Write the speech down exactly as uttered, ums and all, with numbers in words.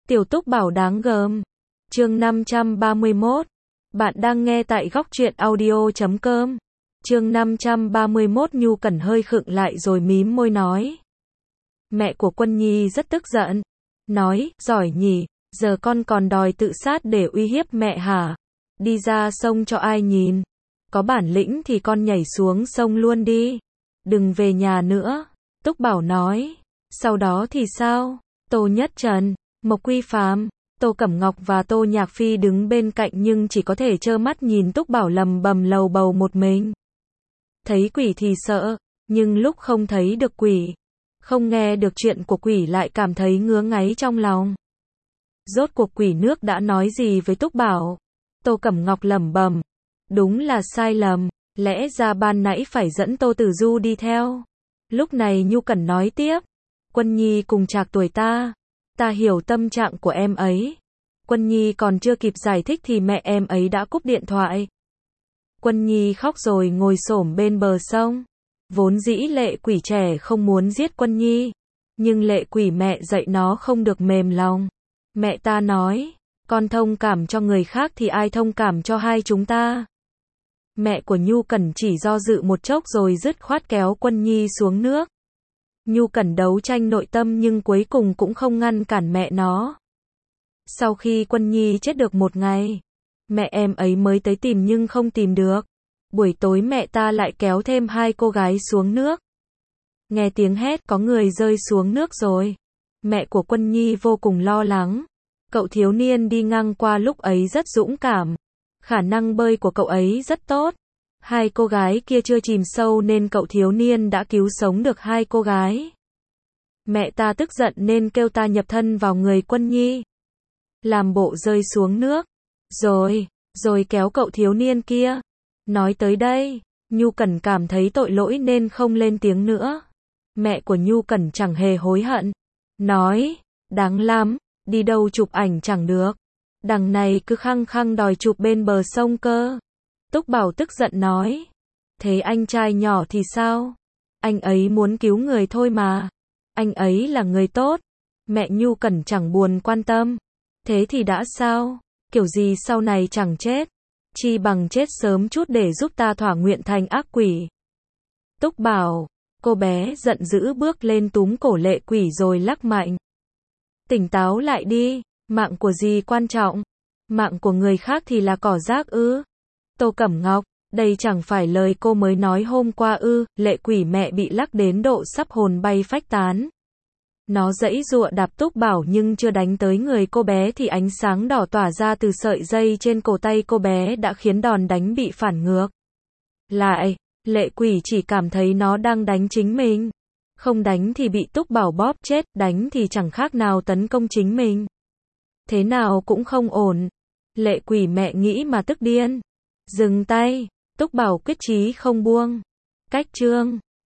Tiểu Túc Bảo đáng gờm. Chương năm trăm ba mươi mốt. Bạn đang nghe tại góc truyện audio chấm com. Chương năm trăm ba mươi mốt. Nhu Cẩn hơi khựng lại rồi mím môi nói. Mẹ của Quân Nhi rất tức giận. Nói, giỏi nhỉ, giờ con còn đòi tự sát để uy hiếp mẹ hả? Đi ra sông cho ai nhìn? Có bản lĩnh thì con nhảy xuống sông luôn đi. Đừng về nhà nữa. Túc Bảo nói. Sau đó thì sao? Tô Nhất Trần, Mộc Quy Phàm, Tô Cẩm Ngọc và Tô Nhạc Phi đứng bên cạnh nhưng chỉ có thể trơ mắt nhìn Túc Bảo lầm bầm lầu bầu một mình. Thấy quỷ thì sợ, nhưng lúc không thấy được quỷ, không nghe được chuyện của quỷ lại cảm thấy ngứa ngáy trong lòng. Rốt cuộc quỷ nước đã nói gì với Túc Bảo? Tô Cẩm Ngọc lẩm bẩm, đúng là sai lầm, lẽ ra ban nãy phải dẫn Tô Tử Du đi theo. Lúc này Nhu Cẩn nói tiếp, Quân Nhi cùng trạc tuổi ta, ta hiểu tâm trạng của em ấy. Quân Nhi còn chưa kịp giải thích thì mẹ em ấy đã cúp điện thoại. Quân Nhi khóc rồi ngồi xổm bên bờ sông. Vốn dĩ Lệ Quỷ trẻ không muốn giết Quân Nhi, nhưng Lệ Quỷ mẹ dạy nó không được mềm lòng. Mẹ ta nói, con thông cảm cho người khác thì ai thông cảm cho hai chúng ta. Mẹ của Nhu Cẩn chỉ do dự một chốc rồi dứt khoát kéo Quân Nhi xuống nước. Nhu Cẩn đấu tranh nội tâm nhưng cuối cùng cũng không ngăn cản mẹ nó. Sau khi Quân Nhi chết được một ngày, mẹ em ấy mới tới tìm nhưng không tìm được. Buổi tối mẹ ta lại kéo thêm hai cô gái xuống nước. Nghe tiếng hét có người rơi xuống nước rồi. Mẹ của Quân Nhi vô cùng lo lắng. Cậu thiếu niên đi ngang qua lúc ấy rất dũng cảm. Khả năng bơi của cậu ấy rất tốt. Hai cô gái kia chưa chìm sâu nên cậu thiếu niên đã cứu sống được hai cô gái. Mẹ ta tức giận nên kêu ta nhập thân vào người Quân Nhi. Làm bộ rơi xuống nước. Rồi, rồi kéo cậu thiếu niên kia. Nói tới đây, Nhu Cẩn cảm thấy tội lỗi nên không lên tiếng nữa. Mẹ của Nhu Cẩn chẳng hề hối hận. Nói, đáng lắm, đi đâu chụp ảnh chẳng được. Đằng này cứ khăng khăng đòi chụp bên bờ sông cơ. Túc Bảo tức giận nói. Thế anh trai nhỏ thì sao? Anh ấy muốn cứu người thôi mà. Anh ấy là người tốt. Mẹ Nhu Cẩn chẳng buồn quan tâm. Thế thì đã sao? Kiểu gì sau này chẳng chết. Chi bằng chết sớm chút để giúp ta thỏa nguyện thành ác quỷ. Túc Bảo. Cô bé giận dữ bước lên túm cổ Lệ Quỷ rồi lắc mạnh. Tỉnh táo lại đi. Mạng của gì quan trọng? Mạng của người khác thì là cỏ rác ư? Tô Cẩm Ngọc, đây chẳng phải lời cô mới nói hôm qua ư? Lệ Quỷ mẹ bị lắc đến độ sắp hồn bay phách tán. Nó giãy giụa đạp Túc Bảo nhưng chưa đánh tới người cô bé thì ánh sáng đỏ tỏa ra từ sợi dây trên cổ tay cô bé đã khiến đòn đánh bị phản ngược. Lại, Lệ Quỷ chỉ cảm thấy nó đang đánh chính mình. Không đánh thì bị Túc Bảo bóp chết, đánh thì chẳng khác nào tấn công chính mình. Thế nào cũng không ổn. Lệ Quỷ mẹ nghĩ mà tức điên. Dừng tay, Túc Bảo quyết chí không buông. Cách chương